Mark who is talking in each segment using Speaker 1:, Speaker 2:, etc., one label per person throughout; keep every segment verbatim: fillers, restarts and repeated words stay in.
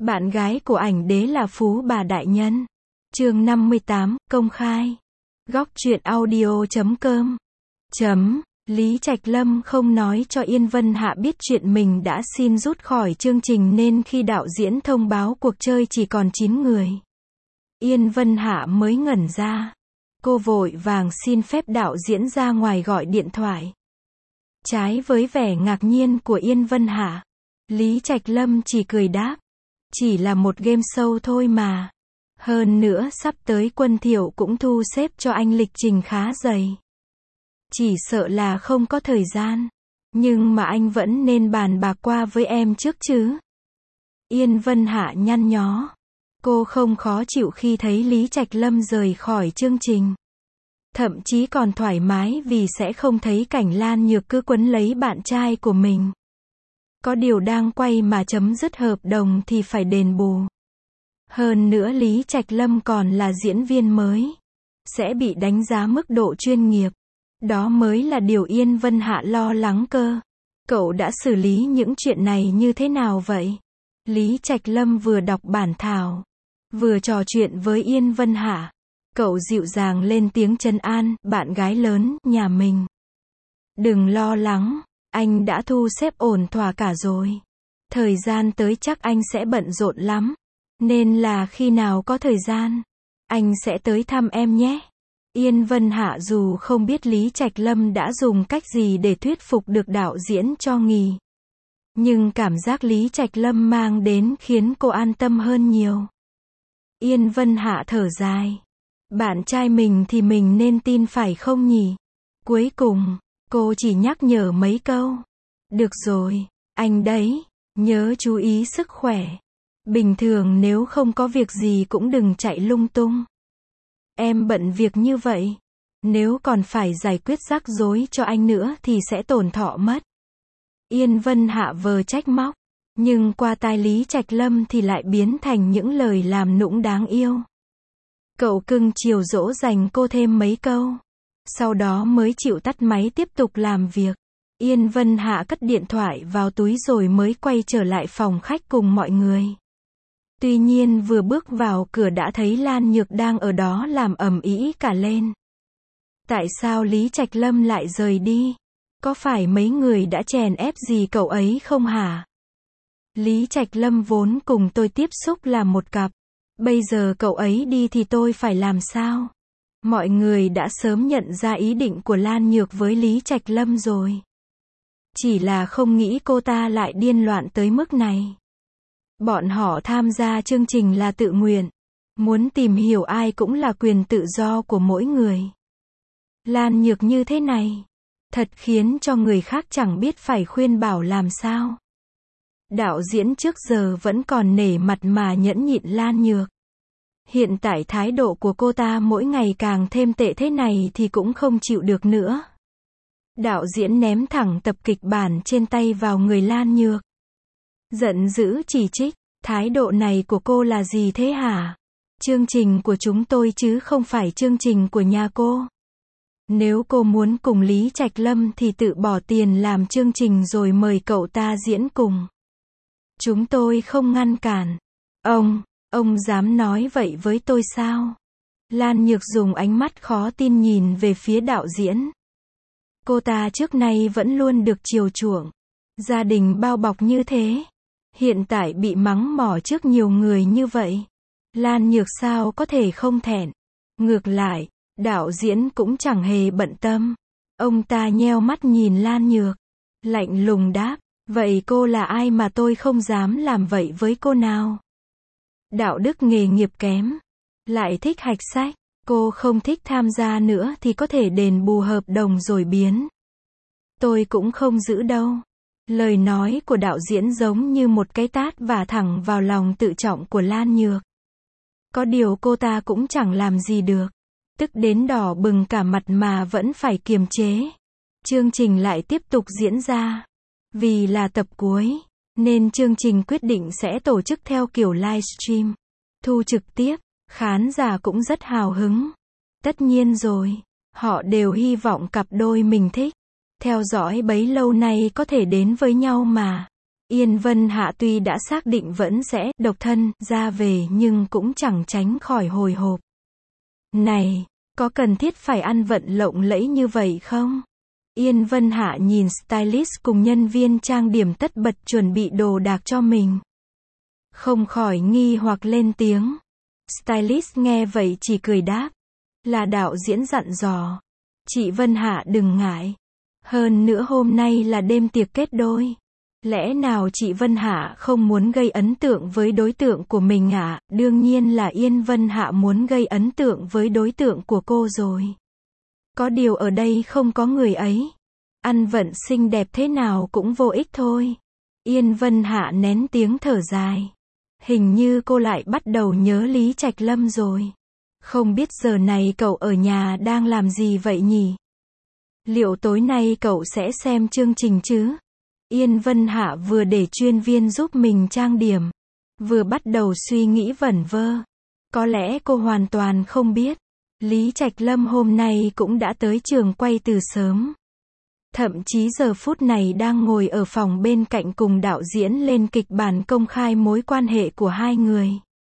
Speaker 1: Bạn gái của ảnh đế là Phú Bà Đại Nhân. Chương năm mươi tám, công khai. Góc truyện audio chấm com. Chấm. Lý Trạch Lâm không nói cho Yên Vân Hạ biết chuyện mình đã xin rút khỏi chương trình nên khi đạo diễn thông báo cuộc chơi chỉ còn chín người, Yên Vân Hạ mới ngẩn ra. Cô vội vàng xin phép đạo diễn ra ngoài gọi điện thoại. Trái với vẻ ngạc nhiên của Yên Vân Hạ, Lý Trạch Lâm chỉ cười đáp. Chỉ là một game show thôi mà. Hơn nữa sắp tới Quân Thiệu cũng thu xếp cho anh lịch trình khá dày. Chỉ sợ là không có thời gian. Nhưng mà anh vẫn nên bàn bạc qua với em trước chứ. Yên Vân Hạ nhăn nhó. Cô không khó chịu khi thấy Lý Trạch Lâm rời khỏi chương trình. Thậm chí còn thoải mái vì sẽ không thấy cảnh Lan Nhược cứ quấn lấy bạn trai của mình. Có điều đang quay mà chấm dứt hợp đồng thì phải đền bù. Hơn nữa Lý Trạch Lâm còn là diễn viên mới, sẽ bị đánh giá mức độ chuyên nghiệp. Đó mới là điều Yên Vân Hạ lo lắng cơ. Cậu đã xử lý những chuyện này như thế nào vậy? Lý Trạch Lâm vừa đọc bản thảo, vừa trò chuyện với Yên Vân Hạ. Cậu dịu dàng lên tiếng trấn an bạn gái lớn nhà mình. Đừng lo lắng, anh đã thu xếp ổn thỏa cả rồi. Thời gian tới chắc anh sẽ bận rộn lắm. Nên là khi nào có thời gian, anh sẽ tới thăm em nhé. Yên Vân Hạ dù không biết Lý Trạch Lâm đã dùng cách gì để thuyết phục được đạo diễn cho nghỉ, nhưng cảm giác Lý Trạch Lâm mang đến khiến cô an tâm hơn nhiều. Yên Vân Hạ thở dài. Bạn trai mình thì mình nên tin phải không nhỉ? Cuối cùng, cô chỉ nhắc nhở mấy câu. Được rồi, anh đấy, nhớ chú ý sức khỏe. Bình thường nếu không có việc gì cũng đừng chạy lung tung. Em bận việc như vậy, nếu còn phải giải quyết rắc rối cho anh nữa thì sẽ tổn thọ mất. Yên Vân Hạ vờ trách móc, nhưng qua tai Lý Trạch Lâm thì lại biến thành những lời làm nũng đáng yêu. Cậu cưng chiều dỗ dành cô thêm mấy câu, sau đó mới chịu tắt máy tiếp tục làm việc. Yên Vân Hạ cất điện thoại vào túi rồi mới quay trở lại phòng khách cùng mọi người. Tuy nhiên vừa bước vào cửa đã thấy Lan Nhược đang ở đó làm ầm ĩ cả lên. Tại sao Lý Trạch Lâm lại rời đi? Có phải mấy người đã chèn ép gì cậu ấy không hả? Lý Trạch Lâm vốn cùng tôi tiếp xúc là một cặp. Bây giờ cậu ấy đi thì tôi phải làm sao? Mọi người đã sớm nhận ra ý định của Lan Nhược với Lý Trạch Lâm rồi. Chỉ là không nghĩ cô ta lại điên loạn tới mức này. Bọn họ tham gia chương trình là tự nguyện. Muốn tìm hiểu ai cũng là quyền tự do của mỗi người. Lan Nhược như thế này, thật khiến cho người khác chẳng biết phải khuyên bảo làm sao. Đạo diễn trước giờ vẫn còn nể mặt mà nhẫn nhịn Lan Nhược. Hiện tại thái độ của cô ta mỗi ngày càng thêm tệ thế này thì cũng không chịu được nữa. Đạo diễn ném thẳng tập kịch bản trên tay vào người Lan Nhược. Giận dữ chỉ trích, thái độ này của cô là gì thế hả? Chương trình của chúng tôi chứ không phải chương trình của nhà cô. Nếu cô muốn cùng Lý Trạch Lâm thì tự bỏ tiền làm chương trình rồi mời cậu ta diễn cùng. Chúng tôi không ngăn cản. Ông, ông dám nói vậy với tôi sao? Lan Nhược dùng ánh mắt khó tin nhìn về phía đạo diễn. Cô ta trước nay vẫn luôn được chiều chuộng, gia đình bao bọc như thế. Hiện tại bị mắng mỏ trước nhiều người như vậy. Lan Nhược sao có thể không thẹn. Ngược lại, đạo diễn cũng chẳng hề bận tâm. Ông ta nheo mắt nhìn Lan Nhược, lạnh lùng đáp, vậy cô là ai mà tôi không dám làm vậy với cô nào? Đạo đức nghề nghiệp kém, lại thích hạch sách, cô không thích tham gia nữa thì có thể đền bù hợp đồng rồi biến. Tôi cũng không giữ đâu. Lời nói của đạo diễn giống như một cái tát vả thẳng vào lòng tự trọng của Lan Nhược. Có điều cô ta cũng chẳng làm gì được. Tức đến đỏ bừng cả mặt mà vẫn phải kiềm chế. Chương trình lại tiếp tục diễn ra. Vì là tập cuối, nên chương trình quyết định sẽ tổ chức theo kiểu livestream, thu trực tiếp. Khán giả cũng rất hào hứng. Tất nhiên rồi, họ đều hy vọng cặp đôi mình thích, theo dõi bấy lâu nay có thể đến với nhau mà. Yên Vân Hạ tuy đã xác định vẫn sẽ độc thân ra về nhưng cũng chẳng tránh khỏi hồi hộp. Này, có cần thiết phải ăn vận lộng lẫy như vậy không? Yên Vân Hạ nhìn stylist cùng nhân viên trang điểm tất bật chuẩn bị đồ đạc cho mình. Không khỏi nghi hoặc lên tiếng. Stylist nghe vậy chỉ cười đáp. Là đạo diễn dặn dò. Chị Vân Hạ đừng ngại. Hơn nữa hôm nay là đêm tiệc kết đôi. Lẽ nào chị Vân Hạ không muốn gây ấn tượng với đối tượng của mình ạ? À? Đương nhiên là Yên Vân Hạ muốn gây ấn tượng với đối tượng của cô rồi. Có điều ở đây không có người ấy. Ăn vận xinh đẹp thế nào cũng vô ích thôi. Yên Vân Hạ nén tiếng thở dài. Hình như cô lại bắt đầu nhớ Lý Trạch Lâm rồi. Không biết giờ này cậu ở nhà đang làm gì vậy nhỉ? Liệu tối nay cậu sẽ xem chương trình chứ? Yên Vân Hạ vừa để chuyên viên giúp mình trang điểm, vừa bắt đầu suy nghĩ vẩn vơ. Có lẽ cô hoàn toàn không biết, Lý Trạch Lâm hôm nay cũng đã tới trường quay từ sớm. Thậm chí giờ phút này đang ngồi ở phòng bên cạnh cùng đạo diễn lên kịch bản công khai mối quan hệ của hai người.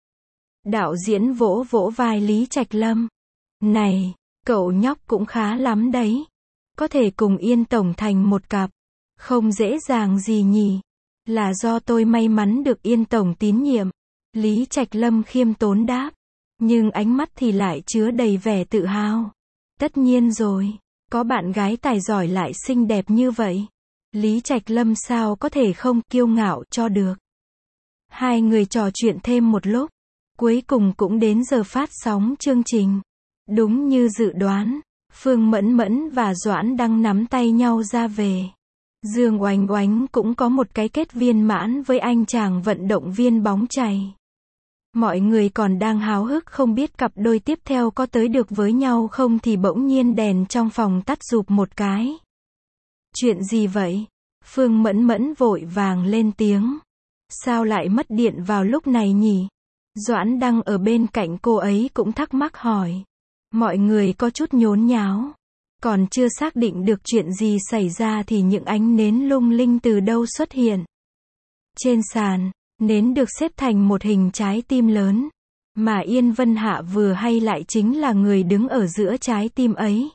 Speaker 1: Đạo diễn vỗ vỗ vai Lý Trạch Lâm. Này, cậu nhóc cũng khá lắm đấy. Có thể cùng Yên Tổng thành một cặp. Không dễ dàng gì nhỉ. Là do tôi may mắn được Yên Tổng tín nhiệm. Lý Trạch Lâm khiêm tốn đáp. Nhưng ánh mắt thì lại chứa đầy vẻ tự hào. Tất nhiên rồi. Có bạn gái tài giỏi lại xinh đẹp như vậy. Lý Trạch Lâm sao có thể không kiêu ngạo cho được. Hai người trò chuyện thêm một lúc. Cuối cùng cũng đến giờ phát sóng chương trình. Đúng như dự đoán, Phương Mẫn Mẫn và Doãn Đăng nắm tay nhau ra về. Dương Oánh Oánh cũng có một cái kết viên mãn với anh chàng vận động viên bóng chày. Mọi người còn đang háo hức không biết cặp đôi tiếp theo có tới được với nhau không thì bỗng nhiên đèn trong phòng tắt rụp một cái. Chuyện gì vậy? Phương Mẫn Mẫn vội vàng lên tiếng. Sao lại mất điện vào lúc này nhỉ? Doãn Đăng ở bên cạnh cô ấy cũng thắc mắc hỏi. Mọi người có chút nhốn nháo. Còn chưa xác định được chuyện gì xảy ra thì những ánh nến lung linh từ đâu xuất hiện. Trên sàn, nến được xếp thành một hình trái tim lớn. Mà Yên Vân Hạ vừa hay lại chính là người đứng ở giữa trái tim ấy.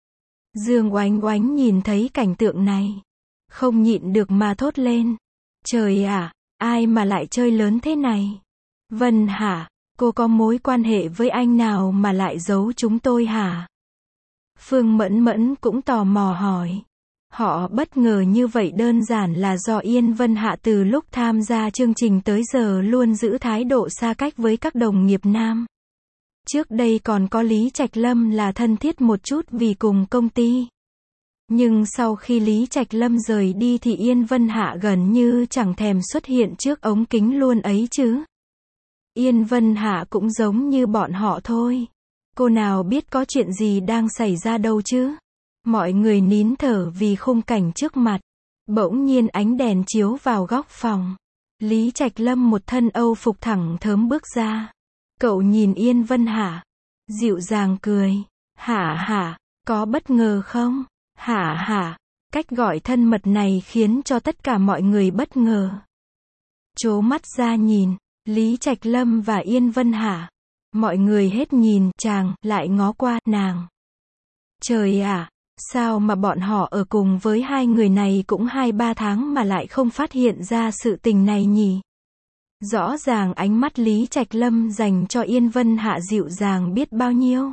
Speaker 1: Dương Oánh Oánh nhìn thấy cảnh tượng này. Không nhịn được mà thốt lên. Trời ạ, ai mà lại chơi lớn thế này? Vân Hạ, cô có mối quan hệ với anh nào mà lại giấu chúng tôi hả? Phương Mẫn Mẫn cũng tò mò hỏi. Họ bất ngờ như vậy đơn giản là do Yên Vân Hạ từ lúc tham gia chương trình tới giờ luôn giữ thái độ xa cách với các đồng nghiệp nam. Trước đây còn có Lý Trạch Lâm là thân thiết một chút vì cùng công ty. Nhưng sau khi Lý Trạch Lâm rời đi thì Yên Vân Hạ gần như chẳng thèm xuất hiện trước ống kính luôn ấy chứ. Yên Vân Hạ cũng giống như bọn họ thôi. Cô nào biết có chuyện gì đang xảy ra đâu chứ. Mọi người nín thở vì khung cảnh trước mặt. Bỗng nhiên ánh đèn chiếu vào góc phòng. Lý Trạch Lâm một thân Âu phục thẳng thớm bước ra. Cậu nhìn Yên Vân Hạ. Dịu dàng cười. Hả hả, có bất ngờ không? Hả hả. Cách gọi thân mật này khiến cho tất cả mọi người bất ngờ. Trố mắt ra nhìn. Lý Trạch Lâm và Yên Vân Hạ. Mọi người hết nhìn chàng, lại ngó qua nàng. Trời ạ, à, sao mà bọn họ ở cùng với hai người này cũng hai ba tháng mà lại không phát hiện ra sự tình này nhỉ? Rõ ràng ánh mắt Lý Trạch Lâm dành cho Yên Vân Hạ dịu dàng biết bao nhiêu.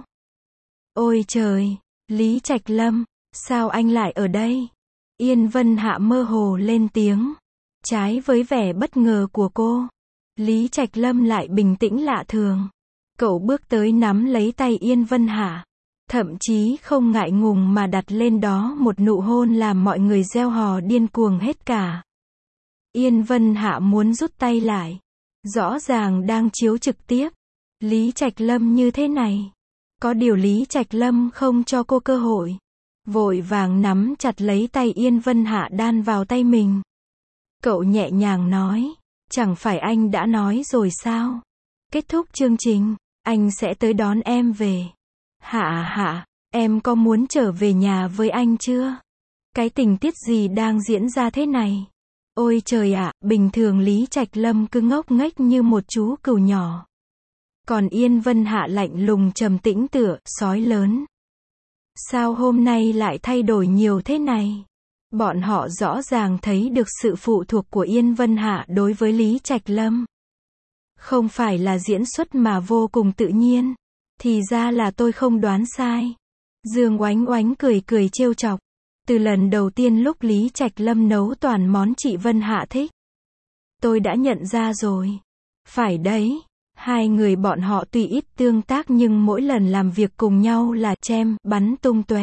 Speaker 1: Ôi trời, Lý Trạch Lâm, sao anh lại ở đây? Yên Vân Hạ mơ hồ lên tiếng. Trái với vẻ bất ngờ của cô, Lý Trạch Lâm lại bình tĩnh lạ thường. Cậu bước tới nắm lấy tay Yên Vân Hạ. Thậm chí không ngại ngùng mà đặt lên đó một nụ hôn làm mọi người reo hò điên cuồng hết cả. Yên Vân Hạ muốn rút tay lại. Rõ ràng đang chiếu trực tiếp. Lý Trạch Lâm như thế này. Có điều Lý Trạch Lâm không cho cô cơ hội. Vội vàng nắm chặt lấy tay Yên Vân Hạ đan vào tay mình. Cậu nhẹ nhàng nói. Chẳng phải anh đã nói rồi sao? Kết thúc chương trình, anh sẽ tới đón em về. Hạ hạ, em có muốn trở về nhà với anh chưa? Cái tình tiết gì đang diễn ra thế này? Ôi trời ạ, bình thường Lý Trạch Lâm cứ ngốc nghếch như một chú cừu nhỏ. Còn Yên Vân Hạ lạnh lùng trầm tĩnh tựa sói lớn. Sao hôm nay lại thay đổi nhiều thế này? Bọn họ rõ ràng thấy được sự phụ thuộc của Yên Vân Hạ đối với Lý Trạch Lâm. Không phải là diễn xuất mà vô cùng tự nhiên. Thì ra là tôi không đoán sai. Dương Oánh Oánh cười cười trêu chọc. Từ lần đầu tiên lúc Lý Trạch Lâm nấu toàn món chị Vân Hạ thích, tôi đã nhận ra rồi. Phải đấy, hai người bọn họ tuy ít tương tác nhưng mỗi lần làm việc cùng nhau là chém, bắn tung tóe.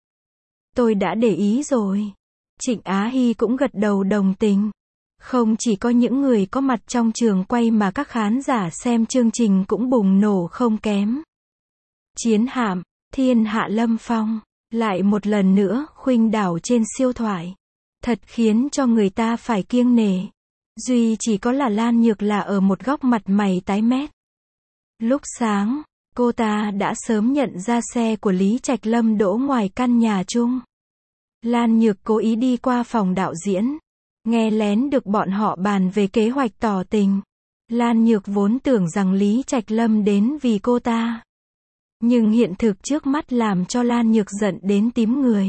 Speaker 1: Tôi đã để ý rồi. Trịnh Á Hy cũng gật đầu đồng tình. Không chỉ có những người có mặt trong trường quay mà các khán giả xem chương trình cũng bùng nổ không kém. Chiến hạm, thiên hạ lâm phong, lại một lần nữa khuynh đảo trên siêu thoại. Thật khiến cho người ta phải kiêng nể. Duy chỉ có là Lan Nhược là ở một góc mặt mày tái mét. Lúc sáng, cô ta đã sớm nhận ra xe của Lý Trạch Lâm đỗ ngoài căn nhà chung. Lan Nhược cố ý đi qua phòng đạo diễn, nghe lén được bọn họ bàn về kế hoạch tỏ tình. Lan Nhược vốn tưởng rằng Lý Trạch Lâm đến vì cô ta. Nhưng hiện thực trước mắt làm cho Lan Nhược giận đến tím người.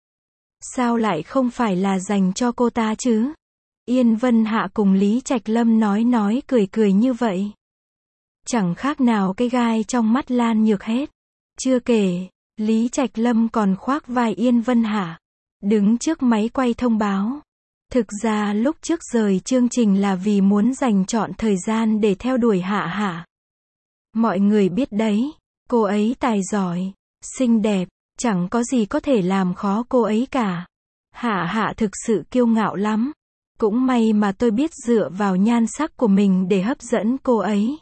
Speaker 1: Sao lại không phải là dành cho cô ta chứ? Yên Vân Hạ cùng Lý Trạch Lâm nói nói cười cười như vậy. Chẳng khác nào cái gai trong mắt Lan Nhược hết. Chưa kể, Lý Trạch Lâm còn khoác vai Yên Vân Hạ, đứng trước máy quay thông báo. Thực ra lúc trước rời chương trình là vì muốn dành trọn thời gian để theo đuổi Hạ Hạ. Mọi người biết đấy, cô ấy tài giỏi, xinh đẹp, chẳng có gì có thể làm khó cô ấy cả. Hạ Hạ thực sự kiêu ngạo lắm. Cũng may mà tôi biết dựa vào nhan sắc của mình để hấp dẫn cô ấy.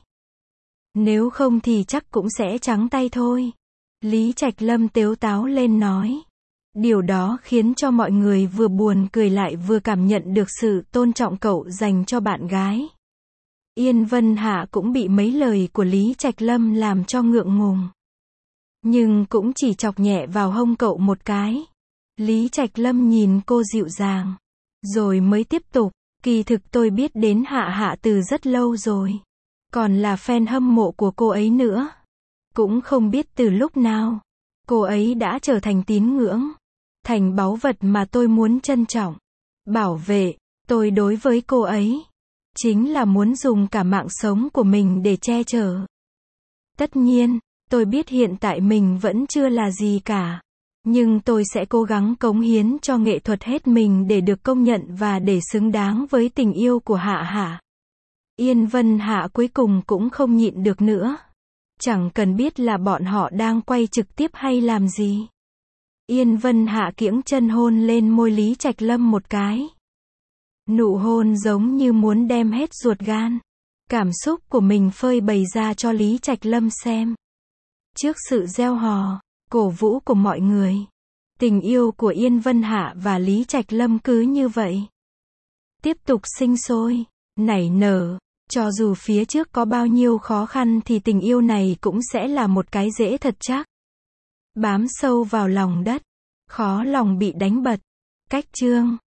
Speaker 1: Nếu không thì chắc cũng sẽ trắng tay thôi. Lý Trạch Lâm tếu táo lên nói. Điều đó khiến cho mọi người vừa buồn cười lại vừa cảm nhận được sự tôn trọng cậu dành cho bạn gái. Yên Vân Hạ cũng bị mấy lời của Lý Trạch Lâm làm cho ngượng ngùng. Nhưng cũng chỉ chọc nhẹ vào hông cậu một cái. Lý Trạch Lâm nhìn cô dịu dàng. Rồi mới tiếp tục, kỳ thực tôi biết đến Hạ Hạ từ rất lâu rồi. Còn là fan hâm mộ của cô ấy nữa. Cũng không biết từ lúc nào, cô ấy đã trở thành tín ngưỡng. Thành báu vật mà tôi muốn trân trọng, bảo vệ. Tôi đối với cô ấy, chính là muốn dùng cả mạng sống của mình để che chở. Tất nhiên, tôi biết hiện tại mình vẫn chưa là gì cả. Nhưng tôi sẽ cố gắng cống hiến cho nghệ thuật hết mình để được công nhận và để xứng đáng với tình yêu của Hạ Hạ. Yên Vân Hạ cuối cùng cũng không nhịn được nữa. Chẳng cần biết là bọn họ đang quay trực tiếp hay làm gì. Yên Vân Hạ kiễng chân hôn lên môi Lý Trạch Lâm một cái. Nụ hôn giống như muốn đem hết ruột gan, cảm xúc của mình phơi bày ra cho Lý Trạch Lâm xem. Trước sự reo hò, cổ vũ của mọi người, tình yêu của Yên Vân Hạ và Lý Trạch Lâm cứ như vậy tiếp tục sinh sôi, nảy nở. Cho dù phía trước có bao nhiêu khó khăn thì tình yêu này cũng sẽ là một cái rễ thật chắc, bám sâu vào lòng đất, khó lòng bị đánh bật. Cách chương